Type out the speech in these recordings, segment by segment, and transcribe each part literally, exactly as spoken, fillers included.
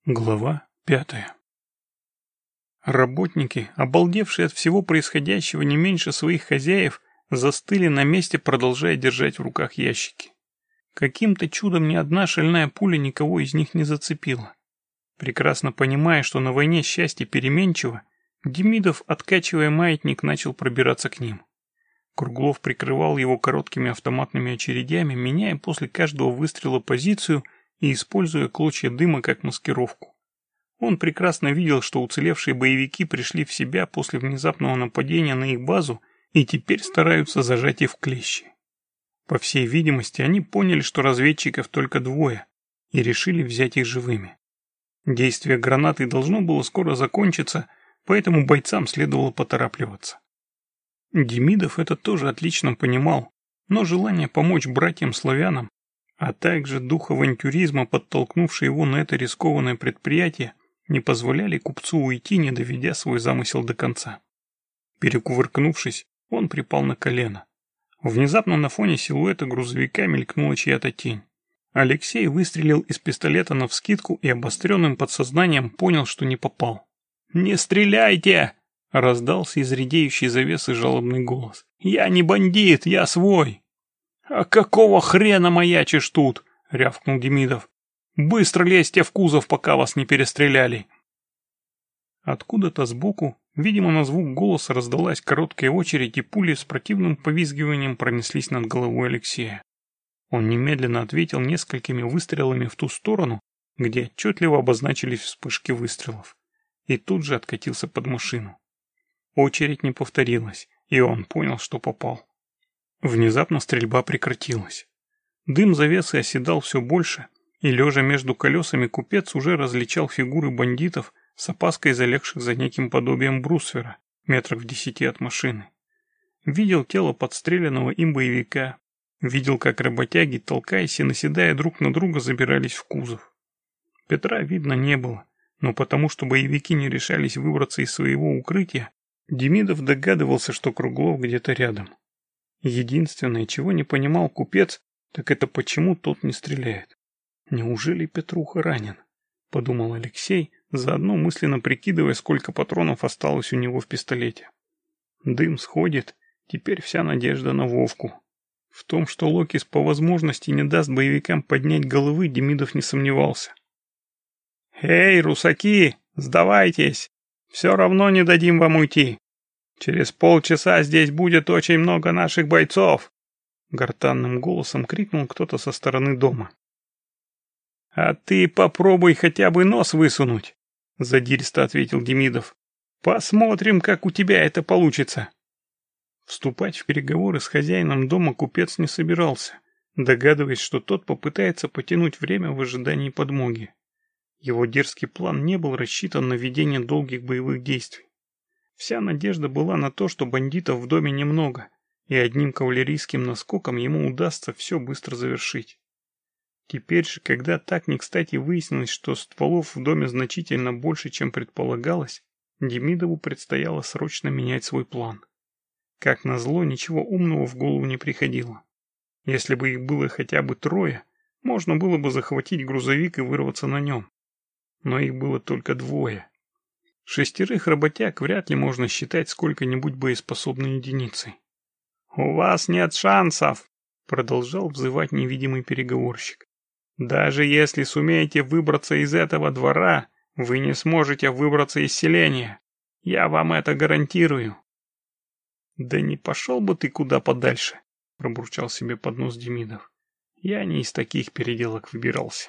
Глава пятая. Работники, обалдевшие от всего происходящего не меньше своих хозяев, застыли на месте, продолжая держать в руках ящики. Каким-то чудом ни одна шальная пуля никого из них не зацепила. Прекрасно понимая, что на войне счастье переменчиво, Демидов, откачивая маятник, начал пробираться к ним. Круглов прикрывал его короткими автоматными очередями, меняя после каждого выстрела позицию и используя клочья дыма как маскировку. Он прекрасно видел, что уцелевшие боевики пришли в себя после внезапного нападения на их базу и теперь стараются зажать их в клещи. По всей видимости, они поняли, что разведчиков только двое, и решили взять их живыми. Действие гранаты должно было скоро закончиться, поэтому бойцам следовало поторапливаться. Демидов это тоже отлично понимал, но желание помочь братьям-славянам, а также дух авантюризма, подтолкнувший его на это рискованное предприятие, не позволяли купцу уйти, не доведя свой замысел до конца. Перекувыркнувшись, он припал на колено. Внезапно на фоне силуэта грузовика мелькнула чья-то тень. Алексей выстрелил из пистолета навскидку и обостренным подсознанием понял, что не попал. «Не стреляйте!» — раздался из редеющей завесы жалобный голос. «Я не бандит, я свой!» «А какого хрена маячишь тут?» — рявкнул Демидов. «Быстро лезьте в кузов, пока вас не перестреляли!» Откуда-то сбоку, видимо, на звук голоса раздалась короткая очередь, и пули с противным повизгиванием пронеслись над головой Алексея. Он немедленно ответил несколькими выстрелами в ту сторону, где отчетливо обозначились вспышки выстрелов, и тут же откатился под машину. Очередь не повторилась, и он понял, что попал. Внезапно стрельба прекратилась. Дым завесы оседал все больше, и, лежа между колесами, купец уже различал фигуры бандитов, с опаской залегших за неким подобием брусвера, метрах в десяти от машины. Видел тело подстреленного им боевика, видел, как работяги, толкаясь и наседая друг на друга, забирались в кузов. Петра видно не было, но потому что боевики не решались выбраться из своего укрытия, Демидов догадывался, что Круглов где-то рядом. Единственное, чего не понимал купец, так это почему тот не стреляет. «Неужели Петруха ранен?» — подумал Алексей, заодно мысленно прикидывая, сколько патронов осталось у него в пистолете. Дым сходит, теперь вся надежда на Вовку. В том, что Локис по возможности не даст боевикам поднять головы, Демидов не сомневался. «Эй, русаки, сдавайтесь! Все равно не дадим вам уйти! Через полчаса здесь будет очень много наших бойцов!» Гортанным голосом крикнул кто-то со стороны дома. «А ты попробуй хотя бы нос высунуть!» Задиристо ответил Демидов. «Посмотрим, как у тебя это получится!» Вступать в переговоры с хозяином дома купец не собирался, догадываясь, что тот попытается потянуть время в ожидании подмоги. Его дерзкий план не был рассчитан на ведение долгих боевых действий. Вся надежда была на то, что бандитов в доме немного, и одним кавалерийским наскоком ему удастся все быстро завершить. Теперь же, когда так не кстати выяснилось, что стволов в доме значительно больше, чем предполагалось, Демидову предстояло срочно менять свой план. Как назло, ничего умного в голову не приходило. Если бы их было хотя бы трое, можно было бы захватить грузовик и вырваться на нем. Но их было только двое. Шестерых работяг вряд ли можно считать сколько-нибудь боеспособной единицей. «У вас нет шансов!» — продолжал взывать невидимый переговорщик. «Даже если сумеете выбраться из этого двора, вы не сможете выбраться из селения. Я вам это гарантирую». «Да не пошел бы ты куда подальше!» — пробурчал себе под нос Демидов. «Я не из таких переделок выбирался».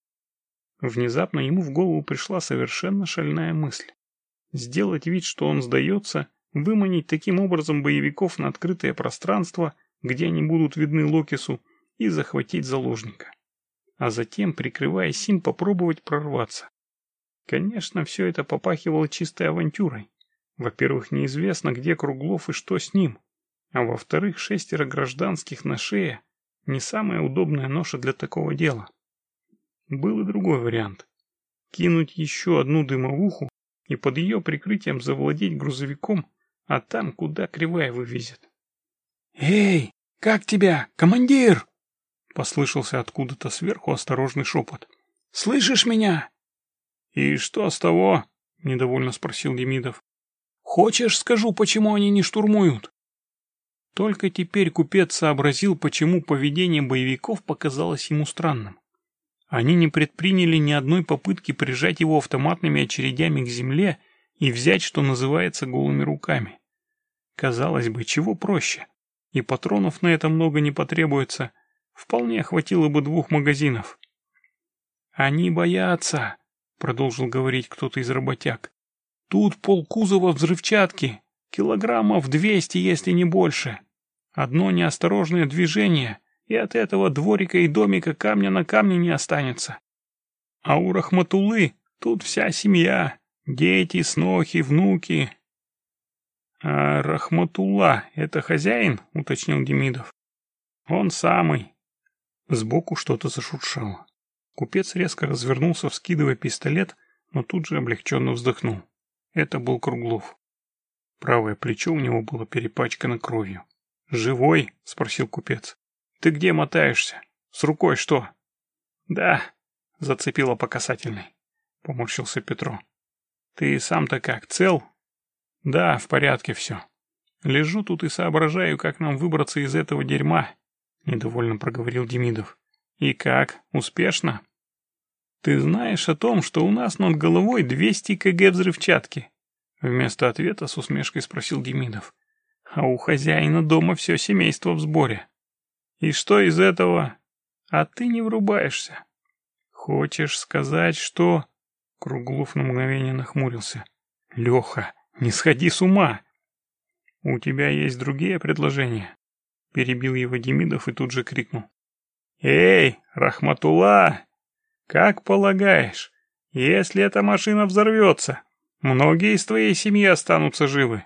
Внезапно ему в голову пришла совершенно шальная мысль. Сделать вид, что он сдается, выманить таким образом боевиков на открытое пространство, где они будут видны Локису, и захватить заложника. А затем, прикрываясь им, попробовать прорваться. Конечно, все это попахивало чистой авантюрой. Во-первых, неизвестно, где Круглов и что с ним. А во-вторых, шестеро гражданских на шее – не самая удобная ноша для такого дела. Был и другой вариант. Кинуть еще одну дымовуху и под ее прикрытием завладеть грузовиком, а там, куда кривая вывезет. «Эй, как тебя, командир?» Послышался откуда-то сверху осторожный шепот. «Слышишь меня?» «И что с того?» — недовольно спросил Демидов. «Хочешь, скажу, почему они не штурмуют?» Только теперь купец сообразил, почему поведение боевиков показалось ему странным. Они не предприняли ни одной попытки прижать его автоматными очередями к земле и взять, что называется, голыми руками. Казалось бы, чего проще, и патронов на это много не потребуется, вполне хватило бы двух магазинов. «Они боятся», — продолжил говорить кто-то из работяг. «Тут полкузова взрывчатки, килограммов двести, если не больше. Одно неосторожное движение, и от этого дворика и домика камня на камне не останется. А у Рахматуллы тут вся семья, дети, снохи, внуки». «А Рахматулла — это хозяин?» — уточнил Демидов. «Он самый». Сбоку что-то зашуршало. Купец резко развернулся, вскидывая пистолет, но тут же облегченно вздохнул. Это был Круглов. Правое плечо у него было перепачкано кровью. «Живой?» — спросил купец. «Ты где мотаешься? С рукой что?» «Да», — зацепило по касательной. Поморщился Петро. «Ты сам-то как, цел?» «Да, в порядке все. Лежу тут и соображаю, как нам выбраться из этого дерьма», — недовольно проговорил Демидов. «И как? Успешно?» «Ты знаешь о том, что у нас над головой двести килограмм взрывчатки?» Вместо ответа с усмешкой спросил Демидов. «А у хозяина дома все семейство в сборе. И что из этого? А ты не врубаешься. Хочешь сказать, что...» Круглов на мгновение нахмурился. «Леха, не сходи с ума!» «У тебя есть другие предложения?» Перебил его Демидов и тут же крикнул. «Эй, Рахматулла! Как полагаешь, если эта машина взорвется, многие из твоей семьи останутся живы?»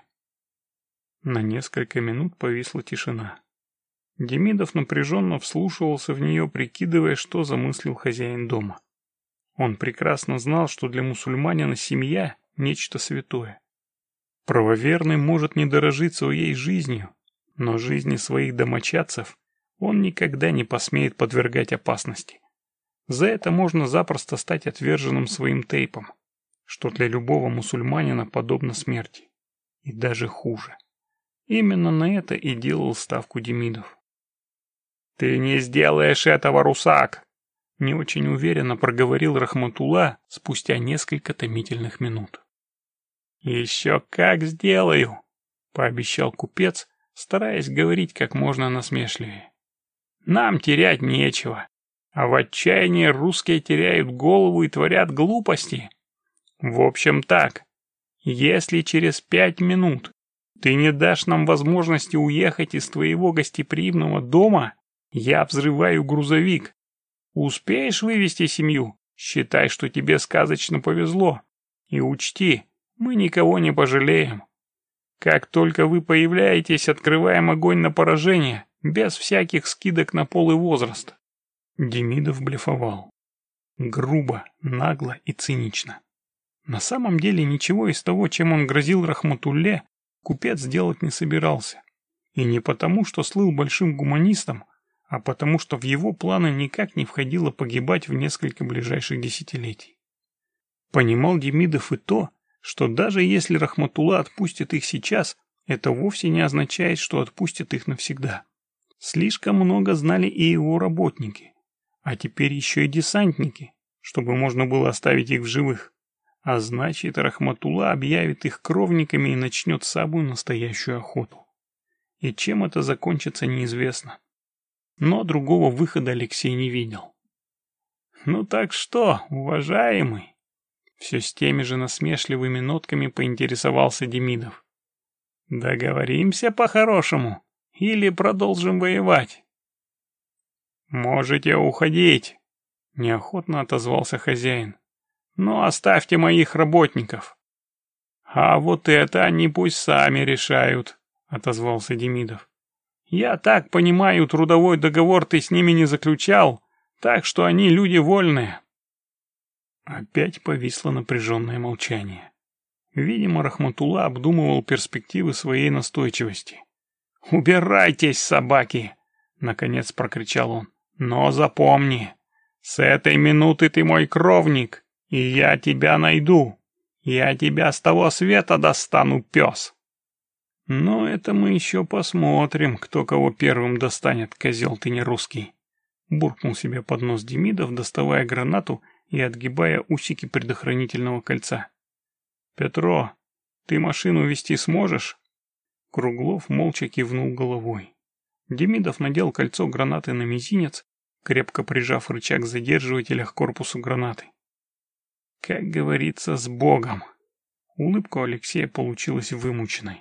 На несколько минут повисла тишина. Демидов напряженно вслушивался в нее, прикидывая, что замыслил хозяин дома. Он прекрасно знал, что для мусульманина семья – нечто святое. Правоверный может не дорожить своей жизнью, но жизни своих домочадцев он никогда не посмеет подвергать опасности. За это можно запросто стать отверженным своим тейпом, что для любого мусульманина подобно смерти. И даже хуже. Именно на это и делал ставку Демидов. «Ты не сделаешь этого, русак!» Не очень уверенно проговорил Рахматулла спустя несколько томительных минут. «Еще как сделаю!» — пообещал купец, стараясь говорить как можно насмешливее. «Нам терять нечего, а в отчаянии русские теряют голову и творят глупости. В общем так, если через пять минут ты не дашь нам возможности уехать из твоего гостеприимного дома, я взрываю грузовик. Успеешь вывести семью? Считай, что тебе сказочно повезло. И учти, мы никого не пожалеем. Как только вы появляетесь, открываем огонь на поражение, без всяких скидок на пол и возраст». Демидов блефовал. Грубо, нагло и цинично. На самом деле ничего из того, чем он грозил Рахматулле, купец делать не собирался. И не потому, что слыл большим гуманистом, а потому, что в его планы никак не входило погибать в несколько ближайших десятилетий. Понимал Демидов и то, что даже если Рахматулла отпустит их сейчас, это вовсе не означает, что отпустит их навсегда. Слишком много знали и его работники, а теперь еще и десантники, чтобы можно было оставить их в живых. А значит, Рахматулла объявит их кровниками и начнет самую настоящую охоту. И чем это закончится, неизвестно. Но другого выхода Алексей не видел. «Ну так что, уважаемый?» Все с теми же насмешливыми нотками поинтересовался Демидов. «Договоримся по-хорошему или продолжим воевать?» «Можете уходить», — неохотно отозвался хозяин. «Но оставьте моих работников». «А вот это они пусть сами решают», — отозвался Демидов. «Я так понимаю, трудовой договор ты с ними не заключал, так что они люди вольные». Опять повисло напряженное молчание. Видимо, Рахматулла обдумывал перспективы своей настойчивости. «Убирайтесь, собаки!» — наконец прокричал он. «Но запомни, с этой минуты ты мой кровник, И я тебя найду. Я тебя с того света достану, пес. Но это мы еще посмотрим, кто кого первым достанет, козел ты не русский. Буркнул себе под нос Демидов, доставая гранату и отгибая усики предохранительного кольца. «Петро, ты машину вести сможешь?» Круглов молча кивнул головой. Демидов надел кольцо гранаты на мизинец, крепко прижав рычаг задерживателя к корпусу гранаты. Как говорится, с Богом. Улыбка у Алексея получилась вымученной.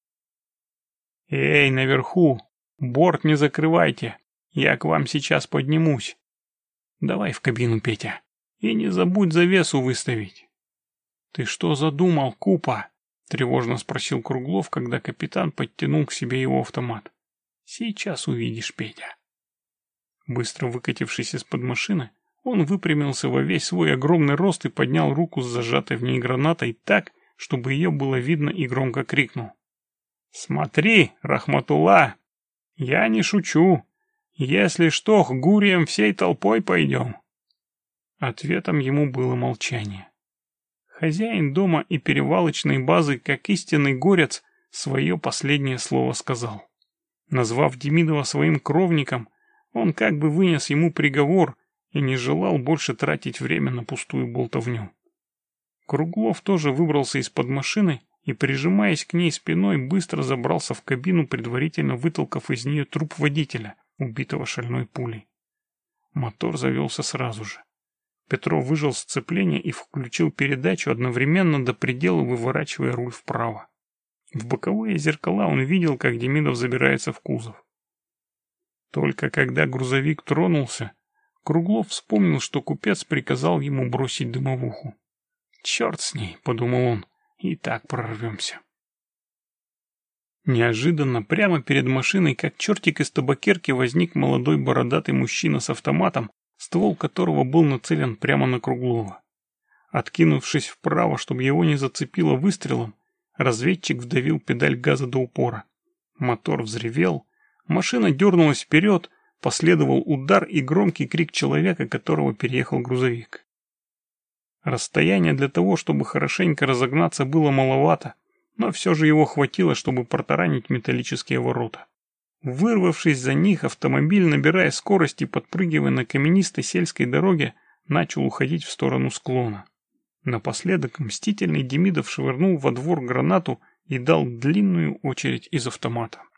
«Эй, наверху! Борт не закрывайте! Я к вам сейчас поднимусь. Давай в кабину, Петя, и не забудь завесу выставить». «Ты что задумал, Купа?» — тревожно спросил Круглов, когда капитан подтянул к себе его автомат. «Сейчас увидишь, Петя». Быстро выкатившись из-под машины, он выпрямился во весь свой огромный рост и поднял руку с зажатой в ней гранатой так, чтобы ее было видно, и громко крикнул. «Смотри, Рахматулла, я не шучу. Если что, к гурьям всей толпой пойдем». Ответом ему было молчание. Хозяин дома и перевалочной базы, как истинный горец, свое последнее слово сказал. Назвав Демидова своим кровником, он как бы вынес ему приговор и не желал больше тратить время на пустую болтовню. Круглов тоже выбрался из-под машины и, прижимаясь к ней спиной, быстро забрался в кабину, предварительно вытолкав из нее труп водителя, убитого шальной пулей. Мотор завелся сразу же. Петров выжал сцепление и включил передачу, одновременно до предела выворачивая руль вправо. В боковые зеркала он видел, как Демидов забирается в кузов. Только когда грузовик тронулся, Круглов вспомнил, что купец приказал ему бросить дымовуху. «Черт с ней», — подумал он, — «и так прорвемся». Неожиданно прямо перед машиной, как чертик из табакерки, возник молодой бородатый мужчина с автоматом, ствол которого был нацелен прямо на Круглова. Откинувшись вправо, чтобы его не зацепило выстрелом, разведчик вдавил педаль газа до упора. Мотор взревел, машина дернулась вперед, последовал удар и громкий крик человека, которого переехал грузовик. Расстояние для того, чтобы хорошенько разогнаться, было маловато, но все же его хватило, чтобы протаранить металлические ворота. Вырвавшись за них, автомобиль, набирая скорость и подпрыгивая на каменистой сельской дороге, начал уходить в сторону склона. Напоследок мстительный Демидов швырнул во двор гранату и дал длинную очередь из автомата.